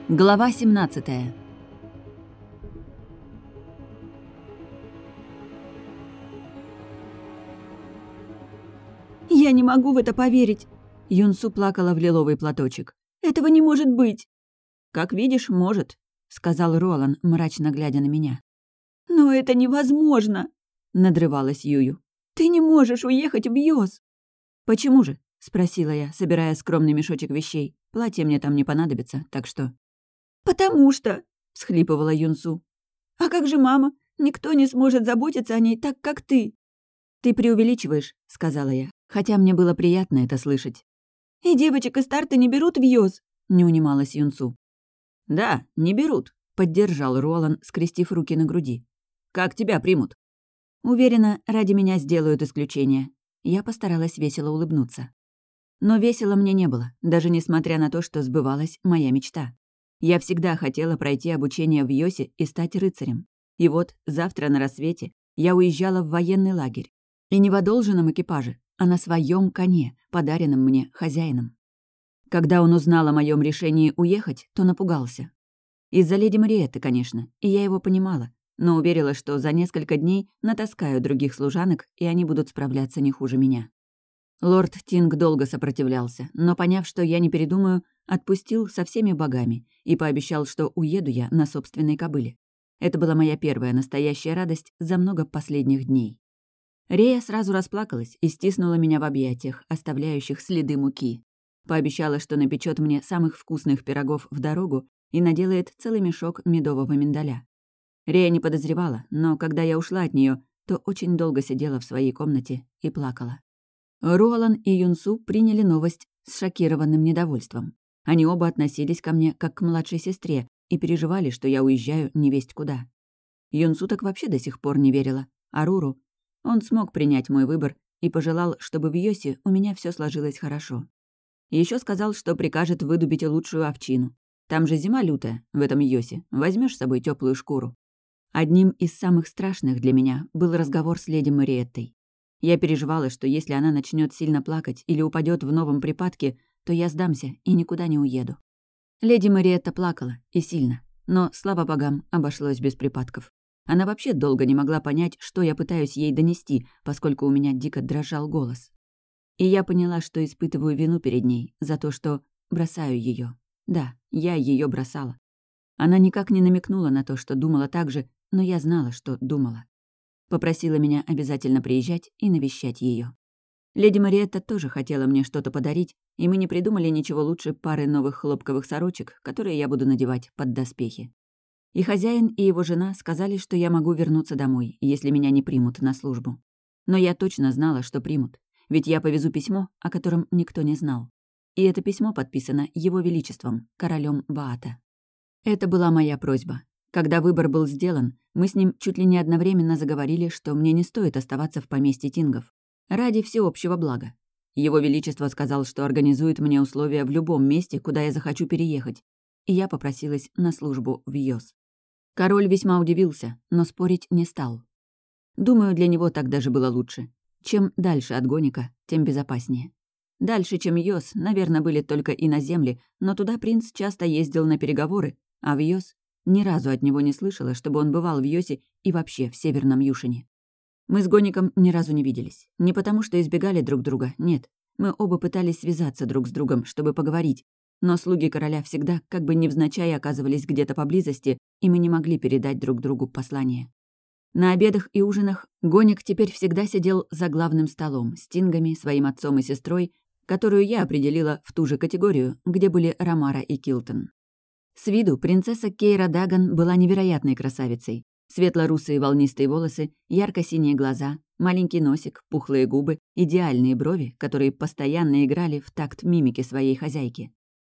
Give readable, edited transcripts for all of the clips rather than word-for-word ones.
Глава 17. «Я не могу в это поверить!» Юнсу плакала в лиловый платочек. «Этого не может быть!» «Как видишь, может», — сказал Ролан, мрачно глядя на меня. «Но это невозможно!» — надрывалась Юю. «Ты не можешь уехать в Йос!» «Почему же?» — спросила я, собирая скромный мешочек вещей. «Платье мне там не понадобится, так что...» «Потому что...» — всхлипывала Юнсу. «А как же мама? Никто не сможет заботиться о ней так, как ты!» «Ты преувеличиваешь», — сказала я, хотя мне было приятно это слышать. «И девочек из старта не берут в Йос!» — не унималась Юнсу. «Да, не берут», — поддержал Ролан, скрестив руки на груди. «Как тебя примут?» «Уверена, ради меня сделают исключение». Я постаралась весело улыбнуться. Но весело мне не было, даже несмотря на то, что сбывалась моя мечта. Я всегда хотела пройти обучение в Йосе и стать рыцарем. И вот завтра на рассвете я уезжала в военный лагерь. И не в одолженном экипаже, а на своем коне, подаренном мне хозяином. Когда он узнал о моем решении уехать, то напугался. Из-за леди Мариетты, конечно, и я его понимала, но уверила, что за несколько дней натаскаю других служанок, и они будут справляться не хуже меня. Лорд Тинг долго сопротивлялся, но, поняв, что я не передумаю, отпустил со всеми богами и пообещал, что уеду я на собственной кобыле. Это была моя первая настоящая радость за много последних дней. Рея сразу расплакалась и стиснула меня в объятиях, оставляющих следы муки. Пообещала, что напечет мне самых вкусных пирогов в дорогу и наделает целый мешок медового миндаля. Рея не подозревала, но когда я ушла от нее, то очень долго сидела в своей комнате и плакала. Ролан и Юнсу приняли новость с шокированным недовольством. Они оба относились ко мне как к младшей сестре и переживали, что я уезжаю невесть куда. Юнсу так вообще до сих пор не верила, а Руру... Он смог принять мой выбор и пожелал, чтобы в Йосе у меня все сложилось хорошо. Еще сказал, что прикажет выдубить лучшую овчину. Там же зима лютая, в этом Йосе. Возьмешь с собой теплую шкуру. Одним из самых страшных для меня был разговор с леди Мариеттой. Я переживала, что если она начнет сильно плакать или упадет в новом припадке, то я сдамся и никуда не уеду. Леди Мариетта плакала, и сильно, но, слава богам, обошлось без припадков. Она вообще долго не могла понять, что я пытаюсь ей донести, поскольку у меня дико дрожал голос. И я поняла, что испытываю вину перед ней за то, что бросаю ее. Да, я ее бросала. Она никак не намекнула на то, что думала так же, но я знала, что думала. Попросила меня обязательно приезжать и навещать ее. Леди Мариетта тоже хотела мне что-то подарить, и мы не придумали ничего лучше пары новых хлопковых сорочек, которые я буду надевать под доспехи. И хозяин, и его жена сказали, что я могу вернуться домой, если меня не примут на службу. Но я точно знала, что примут, ведь я повезу письмо, о котором никто не знал. И это письмо подписано Его Величеством, королем Ваата. Это была моя просьба. Когда выбор был сделан, мы с ним чуть ли не одновременно заговорили, что мне не стоит оставаться в поместье Тингов. Ради всеобщего блага. Его Величество сказал, что организует мне условия в любом месте, куда я захочу переехать, и я попросилась на службу в Йос. Король весьма удивился, но спорить не стал. Думаю, для него так даже было лучше. Чем дальше от Гоника, тем безопаснее. Дальше, чем Йос, наверное, были только иноземли, но туда принц часто ездил на переговоры, а в Йос ни разу от него не слышала, чтобы он бывал в Йосе и вообще в Северном Юшине. Мы с Гоником ни разу не виделись. Не потому, что избегали друг друга, нет. Мы оба пытались связаться друг с другом, чтобы поговорить, но слуги короля всегда как бы невзначай оказывались где-то поблизости, и мы не могли передать друг другу послание. На обедах и ужинах Гоник теперь всегда сидел за главным столом с Тингами, своим отцом и сестрой, которую я определила в ту же категорию, где были Ромара и Килтон. С виду принцесса Кейра Даган была невероятной красавицей. Светло-русые волнистые волосы, ярко-синие глаза, маленький носик, пухлые губы, идеальные брови, которые постоянно играли в такт мимики своей хозяйки.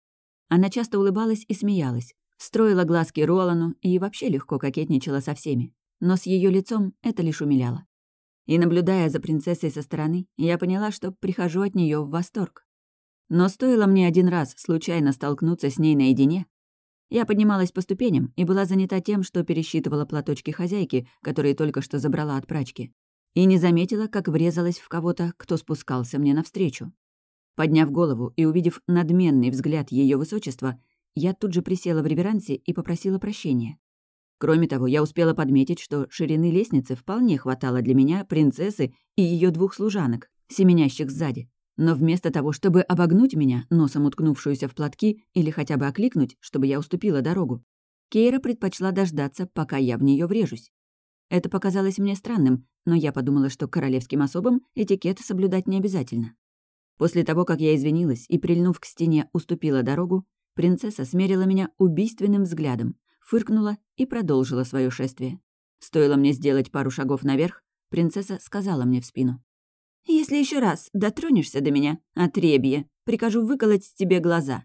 Она часто улыбалась и смеялась, строила глазки Ролану и вообще легко кокетничала со всеми. Но с ее лицом это лишь умиляло. И, наблюдая за принцессой со стороны, я поняла, что прихожу от нее в восторг. Но стоило мне один раз случайно столкнуться с ней наедине, я поднималась по ступеням и была занята тем, что пересчитывала платочки хозяйки, которые только что забрала от прачки, и не заметила, как врезалась в кого-то, кто спускался мне навстречу. Подняв голову и увидев надменный взгляд ее высочества, я тут же присела в реверансе и попросила прощения. Кроме того, я успела подметить, что ширины лестницы вполне хватало для меня, принцессы и ее 2 служанок, семенящих сзади. Но вместо того, чтобы обогнуть меня, носом уткнувшуюся в платки, или хотя бы окликнуть, чтобы я уступила дорогу, Кейра предпочла дождаться, пока я в нее врежусь. Это показалось мне странным, но я подумала, что королевским особам этикет соблюдать не обязательно. После того, как я извинилась и, прильнув к стене, уступила дорогу, принцесса смерила меня убийственным взглядом, фыркнула и продолжила свое шествие. Стоило мне сделать пару шагов наверх, принцесса сказала мне в спину: «Если еще раз дотронешься до меня, отребье, прикажу выколоть тебе глаза».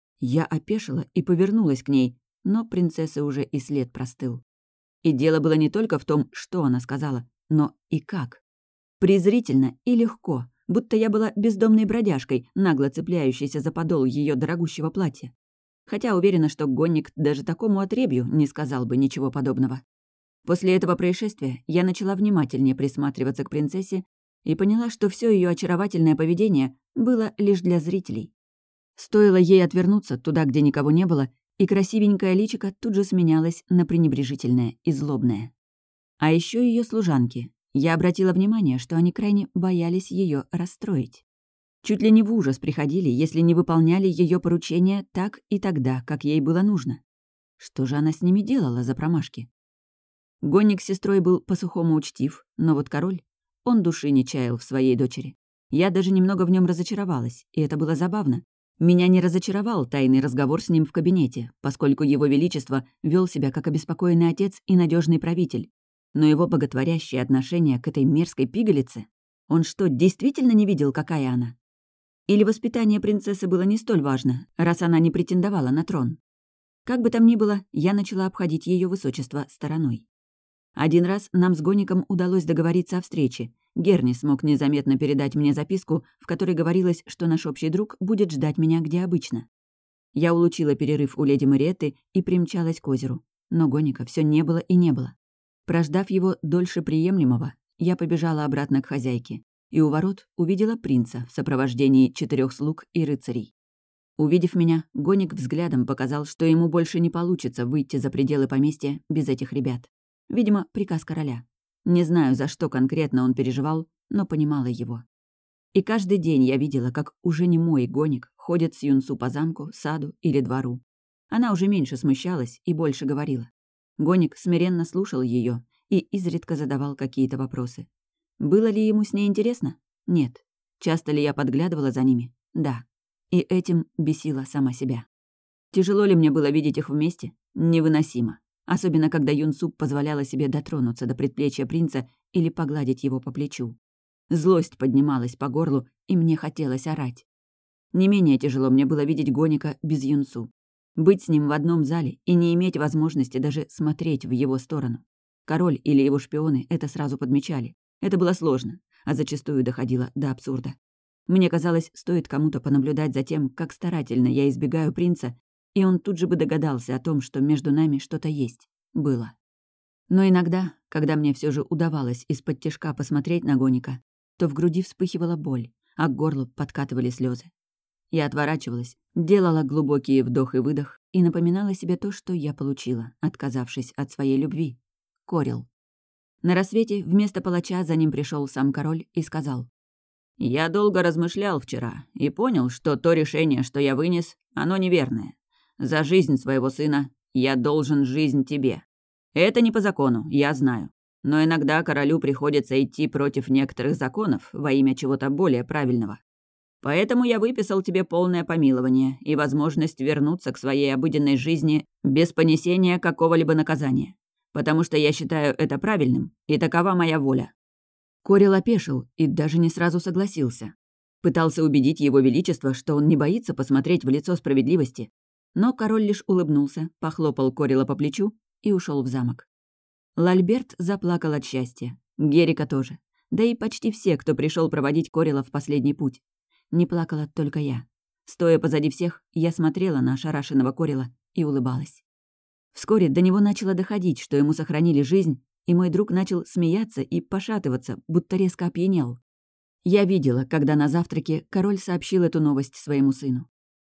Я опешила и повернулась к ней, но принцессы уже и след простыл. И дело было не только в том, что она сказала, но и как. Презрительно и легко, будто я была бездомной бродяжкой, нагло цепляющейся за подол ее дорогущего платья. Хотя уверена, что гонник даже такому отребью не сказал бы ничего подобного. После этого происшествия я начала внимательнее присматриваться к принцессе и поняла, что все ее очаровательное поведение было лишь для зрителей. Стоило ей отвернуться туда, где никого не было, и красивенькое личико тут же сменялось на пренебрежительное и злобное. А еще ее служанки. Я обратила внимание, что они крайне боялись ее расстроить. Чуть ли не в ужас приходили, если не выполняли ее поручения так и тогда, как ей было нужно. Что же она с ними делала за промашки? Гонник с сестрой был по-сухому учтив, но вот король, он души не чаял в своей дочери. Я даже немного в нем разочаровалась, и это было забавно. Меня не разочаровал тайный разговор с ним в кабинете, поскольку его величество вел себя как обеспокоенный отец и надежный правитель. Но его боготворящее отношение к этой мерзкой пигалице... Он что, действительно не видел, какая она? Или воспитание принцессы было не столь важно, раз она не претендовала на трон? Как бы там ни было, я начала обходить ее высочество стороной. Один раз нам с Гонником удалось договориться о встрече. Герни смог незаметно передать мне записку, в которой говорилось, что наш общий друг будет ждать меня где обычно. Я улучила перерыв у леди Мариетты и примчалась к озеру. Но Гонника все не было и не было. Прождав его дольше приемлемого, я побежала обратно к хозяйке и у ворот увидела принца в сопровождении 4 слуг и рыцарей. Увидев меня, Гонник взглядом показал, что ему больше не получится выйти за пределы поместья без этих ребят. Видимо, приказ короля. Не знаю, за что конкретно он переживал, но понимала его. И каждый день я видела, как уже не мой Гонник ходит с Юнсу по замку, саду или двору. Она уже меньше смущалась и больше говорила. Гонник смиренно слушал ее и изредка задавал какие-то вопросы. Было ли ему с ней интересно? Нет. Часто ли я подглядывала за ними? Да. И этим бесила сама себя. Тяжело ли мне было видеть их вместе? Невыносимо. Особенно, когда Юнсу позволяла себе дотронуться до предплечья принца или погладить его по плечу. Злость поднималась по горлу, и мне хотелось орать. Не менее тяжело мне было видеть Гонника без Юнсу. Быть с ним в одном зале и не иметь возможности даже смотреть в его сторону. Король или его шпионы это сразу подмечали. Это было сложно, а зачастую доходило до абсурда. Мне казалось, стоит кому-то понаблюдать за тем, как старательно я избегаю принца, и он тут же бы догадался о том, что между нами что-то есть. Было. Но иногда, когда мне все же удавалось из-под тишка посмотреть на Гонника, то в груди вспыхивала боль, а к горлу подкатывали слезы. Я отворачивалась, делала глубокий вдох и выдох и напоминала себе то, что я получила, отказавшись от своей любви. Корил. На рассвете вместо палача за ним пришел сам король и сказал: «Я долго размышлял вчера и понял, что то решение, что я вынес, оно неверное. За жизнь своего сына я должен жизнь тебе. Это не по закону, я знаю. Но иногда королю приходится идти против некоторых законов во имя чего-то более правильного. Поэтому я выписал тебе полное помилование и возможность вернуться к своей обыденной жизни без понесения какого-либо наказания. Потому что я считаю это правильным, и такова моя воля». Корил опешил и даже не сразу согласился. Пытался убедить его величество, что он не боится посмотреть в лицо справедливости. Но король лишь улыбнулся, похлопал Корила по плечу и ушел в замок. Лальберт заплакал от счастья. Герика тоже. Да и почти все, кто пришел проводить Корила в последний путь. Не плакала только я. Стоя позади всех, я смотрела на ошарашенного Корила и улыбалась. Вскоре до него начало доходить, что ему сохранили жизнь, и мой друг начал смеяться и пошатываться, будто резко опьянел. Я видела, когда на завтраке король сообщил эту новость своему сыну.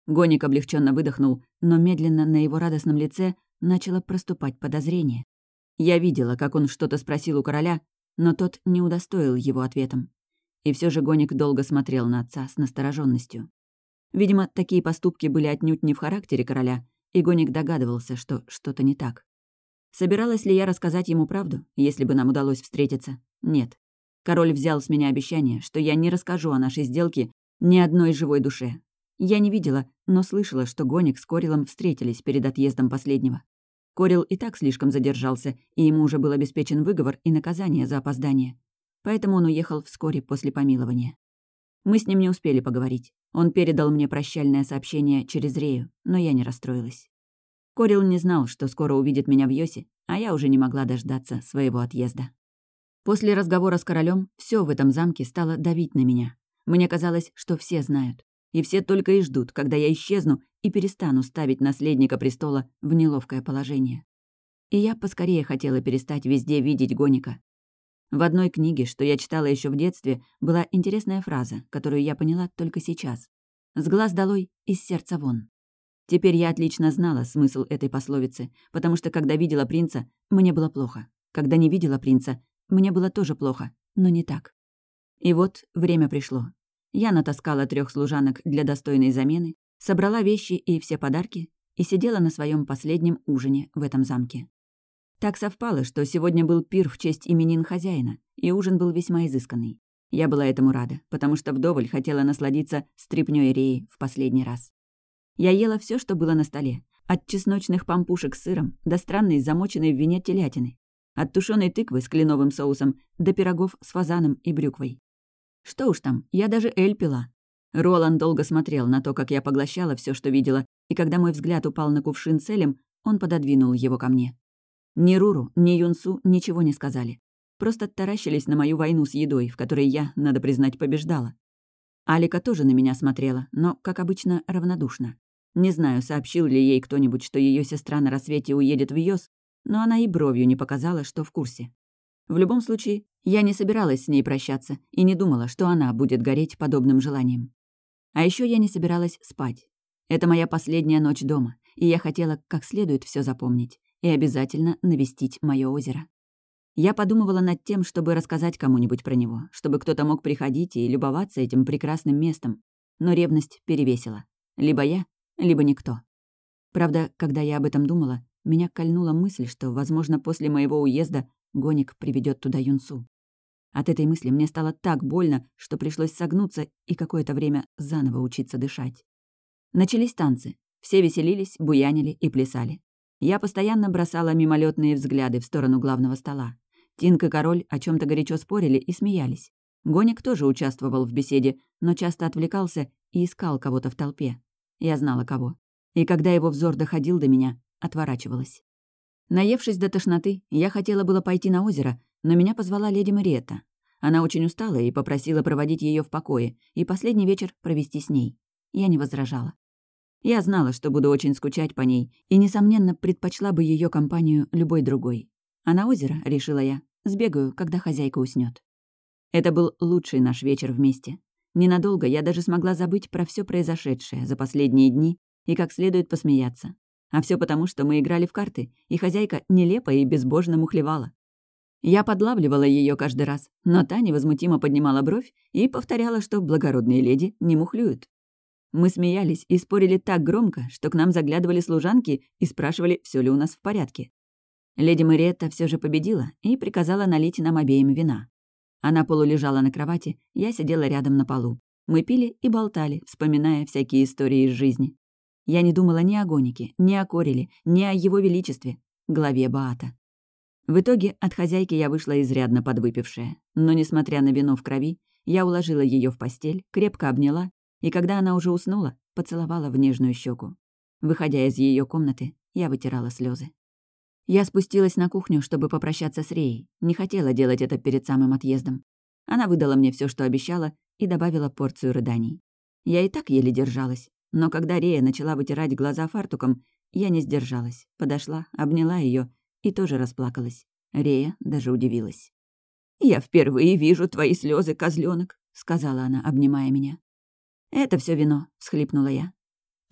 Гоник облегченно выдохнул, но медленно на его радостном лице начало проступать подозрение. Я видела, как он что-то спросил у короля, но тот не удостоил его ответом. И все же Гоник долго смотрел на отца с настороженностью. Видимо, такие поступки были отнюдь не в характере короля, и Гоник догадывался, что что-то не так. Собиралась ли я рассказать ему правду, если бы нам удалось встретиться? Нет. Король взял с меня обещание, что я не расскажу о нашей сделке ни одной живой душе. Я не видела, но слышала, что Гоник с Корилом встретились перед отъездом последнего. Корил и так слишком задержался, и ему уже был обеспечен выговор и наказание за опоздание. Поэтому он уехал вскоре после помилования. Мы с ним не успели поговорить. Он передал мне прощальное сообщение через Рею, но я не расстроилась. Корил не знал, что скоро увидит меня в Йосе, а я уже не могла дождаться своего отъезда. После разговора с королем все в этом замке стало давить на меня. Мне казалось, что все знают. И все только и ждут, когда я исчезну и перестану ставить наследника престола в неловкое положение. И я поскорее хотела перестать везде видеть Гоника. В одной книге, что я читала еще в детстве, была интересная фраза, которую я поняла только сейчас. «С глаз долой, из сердца вон». Теперь я отлично знала смысл этой пословицы, потому что, когда видела принца, мне было плохо. Когда не видела принца, мне было тоже плохо, но не так. И вот время пришло. Я натаскала 3 служанок для достойной замены, собрала вещи и все подарки и сидела на своем последнем ужине в этом замке. Так совпало, что сегодня был пир в честь именин хозяина, и ужин был весьма изысканный. Я была этому рада, потому что вдоволь хотела насладиться стряпнёй Реи в последний раз. Я ела все, что было на столе, от чесночных пампушек с сыром до странной замоченной в вине телятины, от тушеной тыквы с кленовым соусом до пирогов с фазаном и брюквой. Что уж там, я даже эль пила. Ролан долго смотрел на то, как я поглощала все, что видела, и когда мой взгляд упал на кувшин с элем, он пододвинул его ко мне. Ни Руру, ни Юнсу ничего не сказали. Просто таращились на мою войну с едой, в которой я, надо признать, побеждала. Алика тоже на меня смотрела, но, как обычно, равнодушно. Не знаю, сообщил ли ей кто-нибудь, что ее сестра на рассвете уедет в Йос, но она и бровью не показала, что в курсе. В любом случае, я не собиралась с ней прощаться и не думала, что она будет гореть подобным желанием. А еще я не собиралась спать. Это моя последняя ночь дома, и я хотела как следует все запомнить и обязательно навестить мое озеро. Я подумывала над тем, чтобы рассказать кому-нибудь про него, чтобы кто-то мог приходить и любоваться этим прекрасным местом, но ревность перевесила. Либо я, либо никто. Правда, когда я об этом думала, меня кольнула мысль, что, возможно, после моего уезда Гоник приведет туда Юнсу. От этой мысли мне стало так больно, что пришлось согнуться и какое-то время заново учиться дышать. Начались танцы. Все веселились, буянили и плясали. Я постоянно бросала мимолетные взгляды в сторону главного стола. Тинг и король о чем то горячо спорили и смеялись. Гоник тоже участвовал в беседе, но часто отвлекался и искал кого-то в толпе. Я знала, кого. И когда его взор доходил до меня, отворачивалась. Наевшись до тошноты, я хотела было пойти на озеро, но меня позвала леди Мариетта. Она очень устала и попросила проводить ее в покое и последний вечер провести с ней. Я не возражала. Я знала, что буду очень скучать по ней, и, несомненно, предпочла бы ее компанию любой другой. А на озеро, решила я, сбегаю, когда хозяйка уснет. Это был лучший наш вечер вместе. Ненадолго я даже смогла забыть про все произошедшее за последние дни и как следует посмеяться. А все потому, что мы играли в карты, и хозяйка нелепо и безбожно мухлевала. Я подлавливала ее каждый раз, но та невозмутимо поднимала бровь и повторяла, что благородные леди не мухлюют. Мы смеялись и спорили так громко, что к нам заглядывали служанки и спрашивали, все ли у нас в порядке. Леди Мариетта все же победила и приказала налить нам обеим вина. Она полулежала на кровати, я сидела рядом на полу. Мы пили и болтали, вспоминая всякие истории из жизни. Я не думала ни о Гонике, ни о Кориле, ни о его величестве, главе Баата. В итоге от хозяйки я вышла изрядно подвыпившая, но, несмотря на вино в крови, я уложила ее в постель, крепко обняла, и когда она уже уснула, поцеловала в нежную щеку. Выходя из ее комнаты, я вытирала слезы. Я спустилась на кухню, чтобы попрощаться с Реей. Не хотела делать это перед самым отъездом. Она выдала мне все, что обещала, и добавила порцию рыданий. Я и так еле держалась, но когда Рея начала вытирать глаза фартуком, я не сдержалась, подошла, обняла ее и тоже расплакалась. Рея даже удивилась. «Я впервые вижу твои слезы, козленок», — сказала она, обнимая меня. «Это все вино», — всхлипнула я.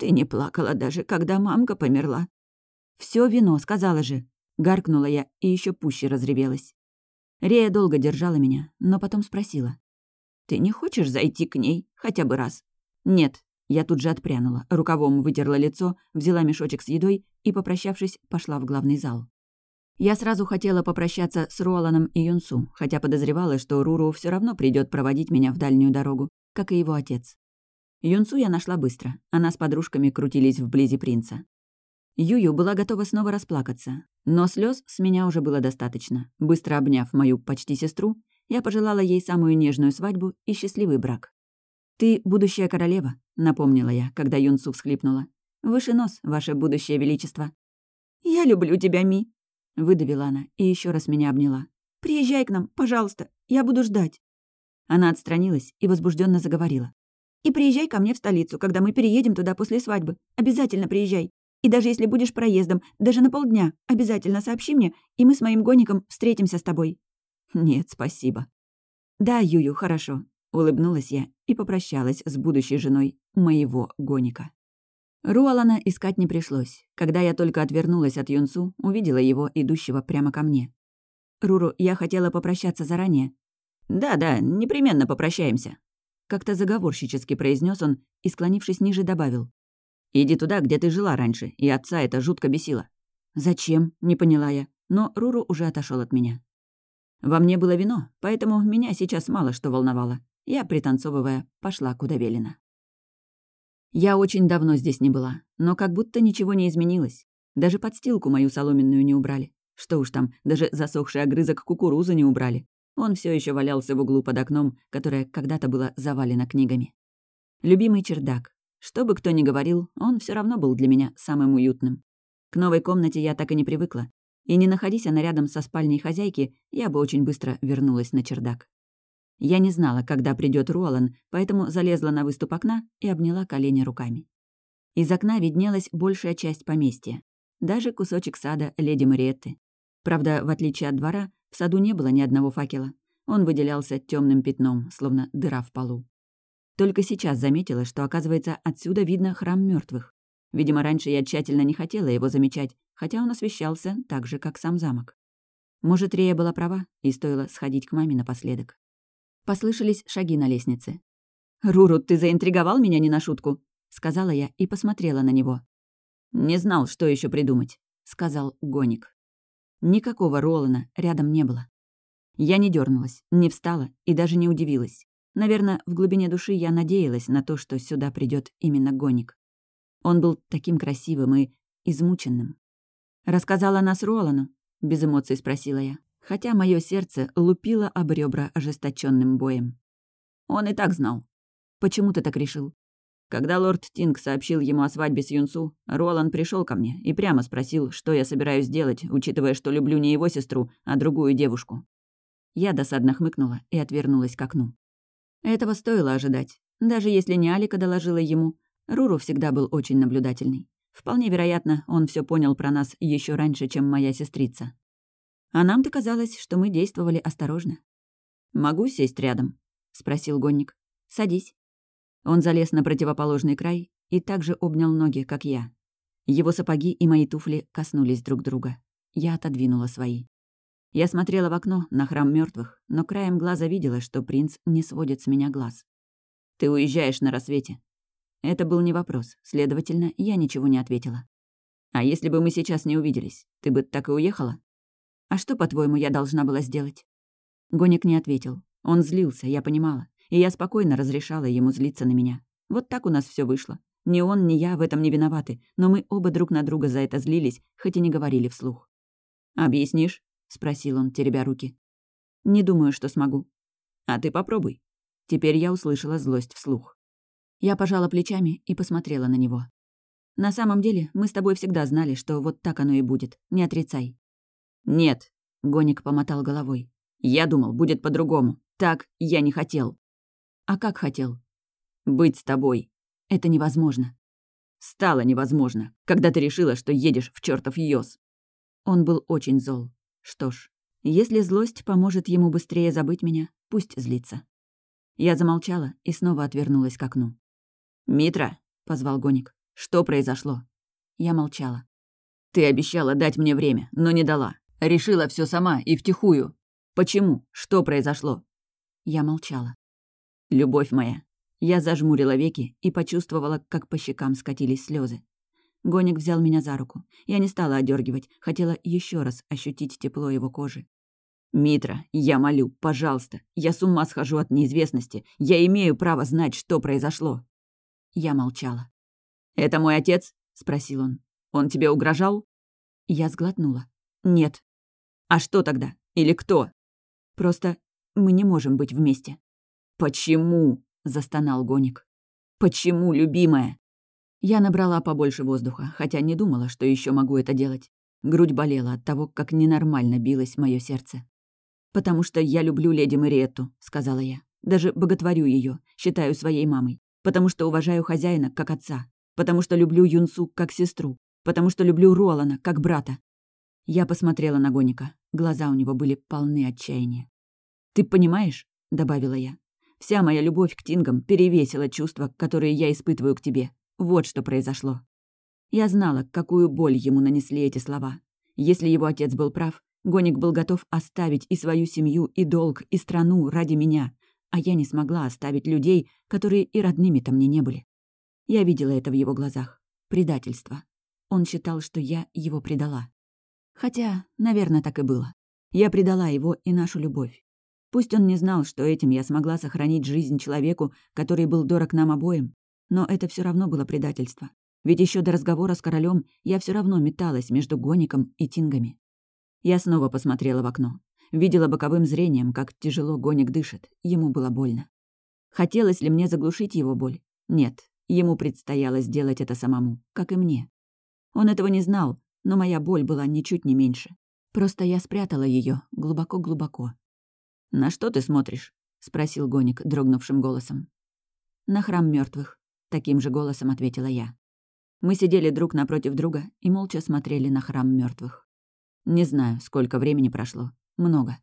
Ты не плакала даже, когда мамка померла». «Всё вино, сказала же», — гаркнула я и еще пуще разревелась. Рея долго держала меня, но потом спросила. «Ты не хочешь зайти к ней хотя бы раз?» «Нет». Я тут же отпрянула, рукавом вытерла лицо, взяла мешочек с едой и, попрощавшись, пошла в главный зал. Я сразу хотела попрощаться с Руоланом и Юнсу, хотя подозревала, что Руру все равно придет проводить меня в дальнюю дорогу, как и его отец. Юнсу я нашла быстро. Она с подружками крутились вблизи принца. Юю была готова снова расплакаться, но слез с меня уже было достаточно. Быстро обняв мою почти сестру, я пожелала ей самую нежную свадьбу и счастливый брак. «Ты будущая королева», — напомнила я, когда Юнсу всхлипнула. «Выше нос, ваше будущее величество». «Я люблю тебя, Ми», — выдавила она и еще раз меня обняла. «Приезжай к нам, пожалуйста, я буду ждать». Она отстранилась и возбужденно заговорила. «И приезжай ко мне в столицу, когда мы переедем туда после свадьбы. Обязательно приезжай. И даже если будешь проездом, даже на полдня, обязательно сообщи мне, и мы с моим гоником встретимся с тобой». «Нет, спасибо». «Да, Юю, хорошо», — улыбнулась я и попрощалась с будущей женой моего гоника. Руолана искать не пришлось. Когда я только отвернулась от Юнсу, увидела его, идущего прямо ко мне. «Руру, я хотела попрощаться заранее». «Да, непременно попрощаемся», — как-то заговорщически произнес он и, склонившись ниже, добавил. «Иди туда, где ты жила раньше, и отца это жутко бесило». «Зачем?» — не поняла я, но Руру уже отошел от меня. Во мне было вино, поэтому меня сейчас мало что волновало. Я, пританцовывая, пошла куда велено. Я очень давно здесь не была, но как будто ничего не изменилось. Даже подстилку мою соломенную не убрали. Что уж там, даже засохший огрызок кукурузы не убрали. Он все еще валялся в углу под окном, которое когда-то было завалено книгами. Любимый чердак. Что бы кто ни говорил, он все равно был для меня самым уютным. К новой комнате я так и не привыкла. И не находясь она рядом со спальней хозяйки, я бы очень быстро вернулась на чердак. Я не знала, когда придет Руолан, поэтому залезла на выступ окна и обняла колени руками. Из окна виднелась большая часть поместья. Даже кусочек сада леди Мариетты. Правда, в отличие от двора, в саду не было ни одного факела. Он выделялся темным пятном, словно дыра в полу. Только сейчас заметила, что, оказывается, отсюда видно храм мертвых. Видимо, раньше я тщательно не хотела его замечать, хотя он освещался так же, как сам замок. Может, Рея была права, и стоило сходить к маме напоследок. Послышались шаги на лестнице. «Руру, ты заинтриговал меня не на шутку», — сказала я и посмотрела на него. «Не знал, что еще придумать», — сказал гоник. Никакого Ролана рядом не было. Я не дернулась, не встала и даже не удивилась. Наверное, в глубине души я надеялась на то, что сюда придет именно гоник. Он был таким красивым и измученным. «Рассказала нас Ролану?» — без эмоций спросила я, хотя мое сердце лупило об ребра ожесточенным боем. Он и так знал. «Почему ты так решил?» Когда лорд Тинг сообщил ему о свадьбе с Юнсу, Ролан пришел ко мне и прямо спросил, что я собираюсь делать, учитывая, что люблю не его сестру, а другую девушку. Я досадно хмыкнула и отвернулась к окну. Этого стоило ожидать. Даже если не Алика доложила ему, Руру всегда был очень наблюдательный. Вполне вероятно, он все понял про нас еще раньше, чем моя сестрица. А нам-то казалось, что мы действовали осторожно. «Могу сесть рядом?» — спросил гонник. «Садись». Он залез на противоположный край и также обнял ноги, как я. Его сапоги и мои туфли коснулись друг друга. Я отодвинула свои. Я смотрела в окно на храм мертвых, но краем глаза видела, что принц не сводит с меня глаз. «Ты уезжаешь на рассвете». Это был не вопрос, следовательно, я ничего не ответила. «А если бы мы сейчас не увиделись, ты бы так и уехала?» «А что, по-твоему, я должна была сделать?» Гоник не ответил. Он злился, я понимала, и я спокойно разрешала ему злиться на меня. Вот так у нас все вышло. Ни он, ни я в этом не виноваты, но мы оба друг на друга за это злились, хоть и не говорили вслух. «Объяснишь?» — спросил он, теребя руки. «Не думаю, что смогу». «А ты попробуй». Теперь я услышала злость вслух. Я пожала плечами и посмотрела на него. «На самом деле, мы с тобой всегда знали, что вот так оно и будет. Не отрицай». «Нет», — гоник помотал головой. «Я думал, будет по-другому. Так я не хотел». «А как хотел?» «Быть с тобой». «Это невозможно». «Стало невозможно, когда ты решила, что едешь в чёртов Йос». Он был очень зол. Что ж, если злость поможет ему быстрее забыть меня, пусть злится. Я замолчала и снова отвернулась к окну. «Митра», — позвал гоник. Что произошло?» Я молчала. «Ты обещала дать мне время, но не дала. Решила все сама и втихую. Почему? Что произошло?» Я молчала. «Любовь моя». Я зажмурила веки и почувствовала, как по щекам скатились слезы. Гоник взял меня за руку. Я не стала одергивать, хотела еще раз ощутить тепло его кожи. «Митра, я молю, пожалуйста, я с ума схожу от неизвестности. Я имею право знать, что произошло». Я молчала. «Это мой отец?» — спросил он. «Он тебе угрожал?» Я сглотнула. «Нет». «А что тогда? Или кто?» «Просто мы не можем быть вместе». «Почему?» — застонал Гоник. «Почему, любимая?» Я набрала побольше воздуха, хотя не думала, что еще могу это делать. Грудь болела от того, как ненормально билось мое сердце. «Потому что я люблю леди Мэриетту», — сказала я. «Даже боготворю ее, считаю своей мамой. Потому что уважаю хозяина, как отца. Потому что люблю Юнсу, как сестру. Потому что люблю Ролана, как брата». Я посмотрела на Гоника. Глаза у него были полны отчаяния. «Ты понимаешь?» — добавила я. «Вся моя любовь к Тингам перевесила чувства, которые я испытываю к тебе. Вот что произошло». Я знала, какую боль ему нанесли эти слова. Если его отец был прав, Гоник был готов оставить и свою семью, и долг, и страну ради меня, а я не смогла оставить людей, которые и родными-то мне не были. Я видела это в его глазах. Предательство. Он считал, что я его предала. Хотя, наверное, так и было. Я предала его и нашу любовь. Пусть он не знал, что этим я смогла сохранить жизнь человеку, который был дорог нам обоим, но это все равно было предательство. Ведь еще до разговора с королем я все равно металась между Гоником и Тингами. Я снова посмотрела в окно. Видела боковым зрением, как тяжело Гоник дышит. Ему было больно. Хотелось ли мне заглушить его боль? Нет, ему предстояло сделать это самому, как и мне. Он этого не знал, но моя боль была ничуть не меньше. Просто я спрятала ее глубоко-глубоко. «На что ты смотришь?» — спросил Гоник дрогнувшим голосом. «На храм мертвых», — таким же голосом ответила я. Мы сидели друг напротив друга и молча смотрели на храм мертвых. Не знаю, сколько времени прошло. Много.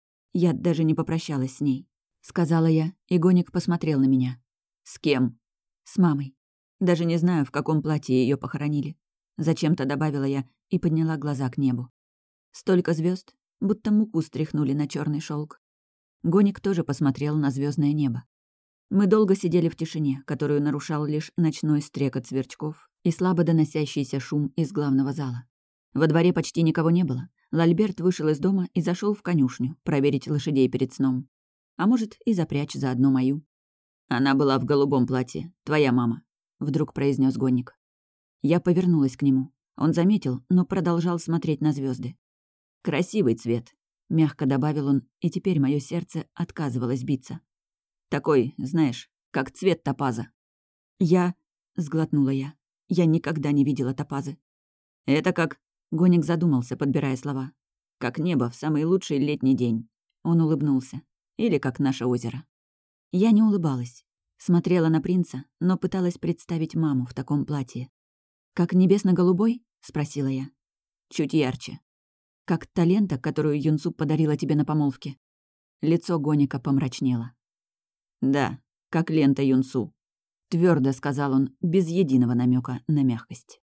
Я даже не попрощалась с ней. Сказала я, и Гоник посмотрел на меня. «С кем?» «С мамой. Даже не знаю, в каком платье ее похоронили». Зачем-то добавила я и подняла глаза к небу. Столько звезд, будто муку стряхнули на черный шелк. Гоник тоже посмотрел на звездное небо. Мы долго сидели в тишине, которую нарушал лишь ночной стрекот сверчков и слабо доносящийся шум из главного зала. Во дворе почти никого не было. Лальберт вышел из дома и зашел в конюшню проверить лошадей перед сном. А может, и запрячь заодно мою. «Она была в голубом платье, твоя мама», — вдруг произнес Гонник. Я повернулась к нему. Он заметил, но продолжал смотреть на звезды. «Красивый цвет», — мягко добавил он, и теперь мое сердце отказывалось биться. «Такой, знаешь, как цвет топаза». «Я...» — сглотнула я. «Я никогда не видела топазы». «Это как...» — Гоник задумался, подбирая слова. «Как небо в самый лучший летний день». Он улыбнулся. «Или как наше озеро». Я не улыбалась. Смотрела на принца, но пыталась представить маму в таком платье. «Как небесно-голубой?» — спросила я. «Чуть ярче». «Как та лента, которую Юнсу подарила тебе на помолвке?» Лицо Гоника помрачнело. «Да, как лента Юнсу», — твердо сказал он, без единого намека на мягкость.